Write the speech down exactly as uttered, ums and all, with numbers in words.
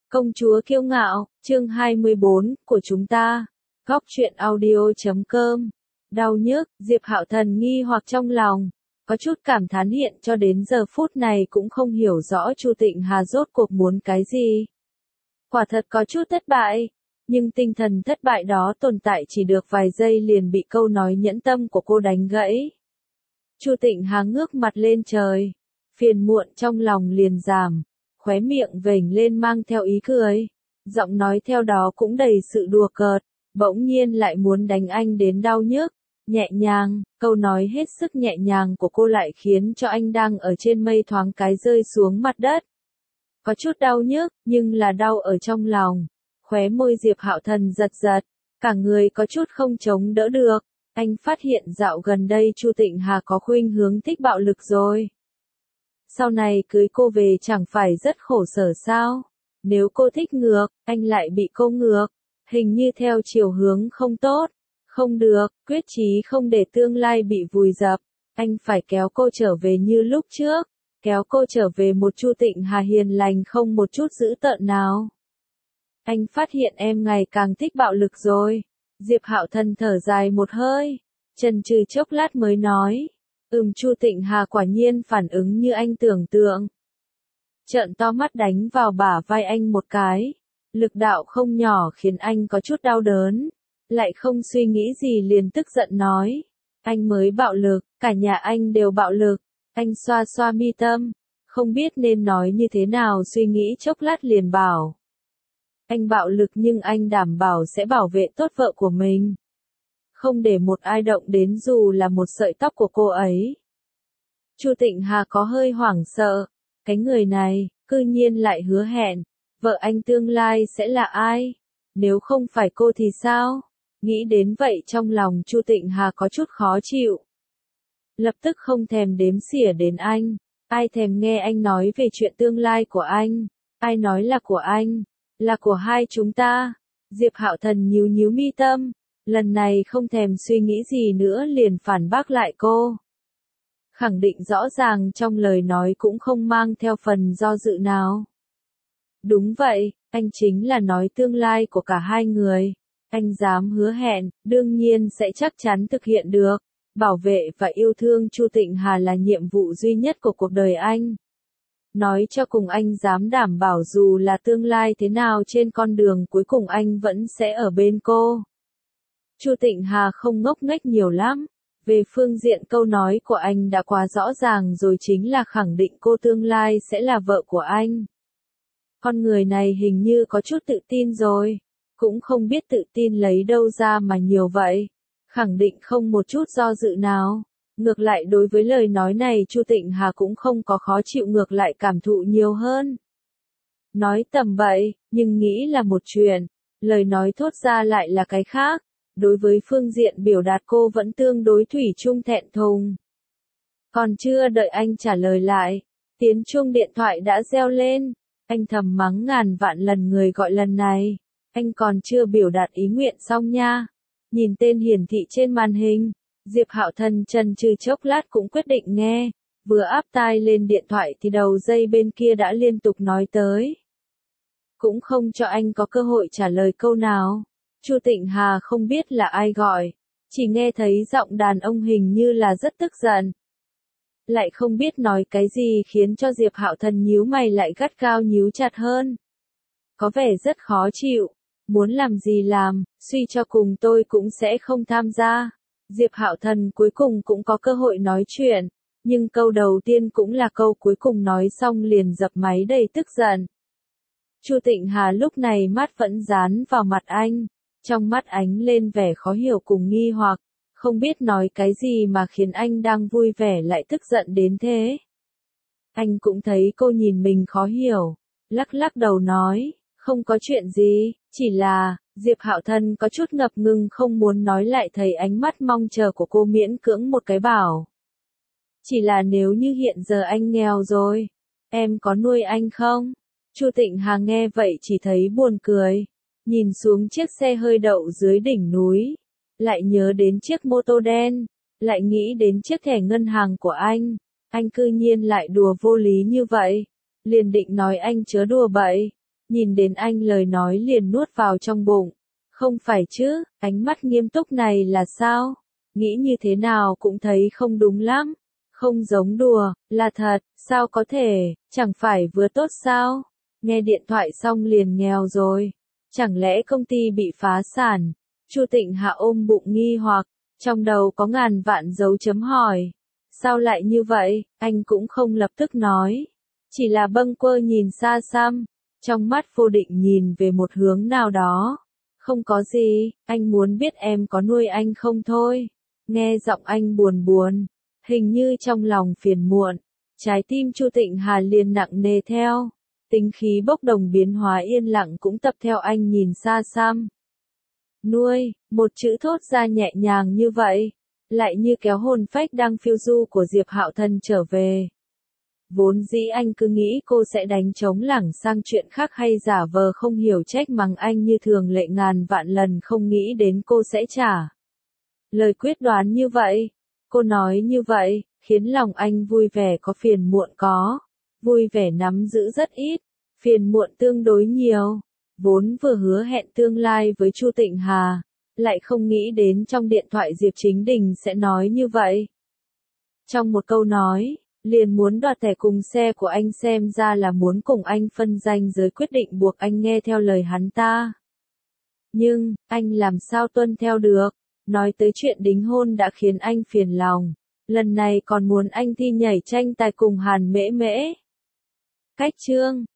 Công chúa kiêu ngạo, chương hai mươi bốn, của chúng ta. Góc truyện audio chấm com. Đau nhức, Diệp Hạo Thần nghi hoặc trong lòng, có chút cảm thán hiện cho đến giờ phút này cũng không hiểu rõ Chu Tịnh Hà rốt cuộc muốn cái gì. Quả thật có chút thất bại, nhưng tinh thần thất bại đó tồn tại chỉ được vài giây liền bị câu nói nhẫn tâm của cô đánh gãy. Chu Tịnh Hà ngước mặt lên trời, phiền muộn trong lòng liền giảm, khóe miệng vểnh lên mang theo ý cười, giọng nói theo đó cũng đầy sự đùa cợt, bỗng nhiên lại muốn đánh anh đến đau nhức, nhẹ nhàng, câu nói hết sức nhẹ nhàng của cô lại khiến cho anh đang ở trên mây thoáng cái rơi xuống mặt đất. Có chút đau nhức, nhưng là đau ở trong lòng, khóe môi Diệp Hạo Thần giật giật, cả người có chút không chống đỡ được, anh phát hiện dạo gần đây Chu Tịnh Hà có khuynh hướng thích bạo lực rồi. Sau này cưới cô về chẳng phải rất khổ sở sao? Nếu cô thích ngược, anh lại bị cô ngược, hình như theo chiều hướng không tốt, không được, quyết chí không để tương lai bị vùi dập, anh phải kéo cô trở về như lúc trước, kéo cô trở về một Chu Tịnh Hà hiền lành không một chút dữ tợn nào. Anh phát hiện em ngày càng thích bạo lực rồi. Diệp Hạo Thần thở dài một hơi, chần chừ chốc lát mới nói. Ừm, Chu Tịnh Hà quả nhiên phản ứng như anh tưởng tượng. Trợn to mắt đánh vào bả vai anh một cái, lực đạo không nhỏ khiến anh có chút đau đớn, lại không suy nghĩ gì liền tức giận nói. Anh mới bạo lực, cả nhà anh đều bạo lực. Anh xoa xoa mi tâm, không biết nên nói như thế nào, suy nghĩ chốc lát liền bảo. Anh bạo lực nhưng anh đảm bảo sẽ bảo vệ tốt vợ của mình. Không để một ai động đến dù là một sợi tóc của cô ấy. Chu Tịnh Hà có hơi hoảng sợ, cái người này, cư nhiên lại hứa hẹn, vợ anh tương lai sẽ là ai? Nếu không phải cô thì sao? Nghĩ đến vậy trong lòng Chu Tịnh Hà có chút khó chịu. Lập tức không thèm đếm xỉa đến anh, ai thèm nghe anh nói về chuyện tương lai của anh, ai nói là của anh, là của hai chúng ta. Diệp Hạo Thần nhíu nhíu mi tâm. Lần này không thèm suy nghĩ gì nữa liền phản bác lại cô. Khẳng định rõ ràng trong lời nói cũng không mang theo phần do dự nào. Đúng vậy, anh chính là nói tương lai của cả hai người. Anh dám hứa hẹn, đương nhiên sẽ chắc chắn thực hiện được. Bảo vệ và yêu thương Chu Tịnh Hà là nhiệm vụ duy nhất của cuộc đời anh. Nói cho cùng anh dám đảm bảo dù là tương lai thế nào trên con đường cuối cùng anh vẫn sẽ ở bên cô. Chu Tịnh Hà không ngốc nghếch nhiều lắm, về phương diện câu nói của anh đã quá rõ ràng rồi, chính là khẳng định cô tương lai sẽ là vợ của anh. Con người này hình như có chút tự tin rồi, cũng không biết tự tin lấy đâu ra mà nhiều vậy, khẳng định không một chút do dự nào. Ngược lại đối với lời nói này Chu Tịnh Hà cũng không có khó chịu, ngược lại cảm thụ nhiều hơn. Nói tầm bậy, nhưng nghĩ là một chuyện, lời nói thốt ra lại là cái khác. Đối với phương diện biểu đạt cô vẫn tương đối thủy chung thẹn thùng. Còn chưa đợi anh trả lời lại, tiếng chuông điện thoại đã reo lên, anh thầm mắng ngàn vạn lần người gọi lần này, anh còn chưa biểu đạt ý nguyện xong nha. Nhìn tên hiển thị trên màn hình, Diệp Hạo Thần chần chừ chốc lát cũng quyết định nghe, vừa áp tai lên điện thoại thì đầu dây bên kia đã liên tục nói tới. Cũng không cho anh có cơ hội trả lời câu nào. Chu Tịnh Hà không biết là ai gọi, chỉ nghe thấy giọng đàn ông hình như là rất tức giận. Lại không biết nói cái gì khiến cho Diệp Hạo Thần nhíu mày lại gắt gao nhíu chặt hơn. Có vẻ rất khó chịu, muốn làm gì làm, suy cho cùng tôi cũng sẽ không tham gia. Diệp Hạo Thần cuối cùng cũng có cơ hội nói chuyện, nhưng câu đầu tiên cũng là câu cuối cùng nói xong liền dập máy đầy tức giận. Chu Tịnh Hà lúc này mắt vẫn dán vào mặt anh. Trong mắt ánh lên vẻ khó hiểu cùng nghi hoặc, không biết nói cái gì mà khiến anh đang vui vẻ lại tức giận đến thế. Anh cũng thấy cô nhìn mình khó hiểu, lắc lắc đầu nói, không có chuyện gì, chỉ là, Diệp Hạo Thần có chút ngập ngừng không muốn nói lại thấy ánh mắt mong chờ của cô miễn cưỡng một cái bảo. Chỉ là nếu như hiện giờ anh nghèo rồi, em có nuôi anh không? Chu Tịnh Hà nghe vậy chỉ thấy buồn cười. Nhìn xuống chiếc xe hơi đậu dưới đỉnh núi, lại nhớ đến chiếc mô tô đen, lại nghĩ đến chiếc thẻ ngân hàng của anh, anh cư nhiên lại đùa vô lý như vậy, liền định nói anh chớ đùa bậy, Nhìn đến anh lời nói liền nuốt vào trong bụng. Không phải chứ, ánh mắt nghiêm túc này là sao? Nghĩ như thế nào cũng thấy không đúng lắm. Không giống đùa, là thật, sao có thể, chẳng phải vừa tốt sao? Nghe điện thoại xong liền nghèo rồi. Chẳng lẽ công ty bị phá sản? Chu Tịnh Hạ ôm bụng nghi hoặc, trong đầu có ngàn vạn dấu chấm hỏi. Sao lại như vậy, anh cũng không lập tức nói. Chỉ là bâng quơ nhìn xa xăm, trong mắt vô định nhìn về một hướng nào đó. Không có gì, anh muốn biết em có nuôi anh không thôi. Nghe giọng anh buồn buồn, hình như trong lòng phiền muộn. Trái tim Chu Tịnh Hà liền nặng nề theo. Tính khí bốc đồng biến hóa yên lặng cũng tập theo anh nhìn xa xăm. Nuôi, một chữ thốt ra nhẹ nhàng như vậy, lại như kéo hồn phách đang phiêu du của Diệp Hạo Thần trở về. Vốn dĩ anh cứ nghĩ cô sẽ đánh trống lảng sang chuyện khác hay giả vờ không hiểu trách mắng anh như thường lệ, ngàn vạn lần không nghĩ đến cô sẽ trả lời quyết đoán như vậy. Cô nói như vậy, khiến lòng anh vui vẻ có phiền muộn có. Vui vẻ nắm giữ rất ít, phiền muộn tương đối nhiều. Vốn vừa hứa hẹn tương lai với Chu Tịnh Hà, lại không nghĩ đến trong điện thoại Diệp Chính Đình sẽ nói như vậy. Trong một câu nói, liền muốn đoạt thẻ cùng xe của anh, xem ra là muốn cùng anh phân ranh giới, quyết định buộc anh nghe theo lời hắn ta. Nhưng, anh làm sao tuân theo được? Nói tới chuyện đính hôn đã khiến anh phiền lòng. Lần này còn muốn anh thi nhảy tranh tài cùng Hàn Mễ Mễ. Cách chương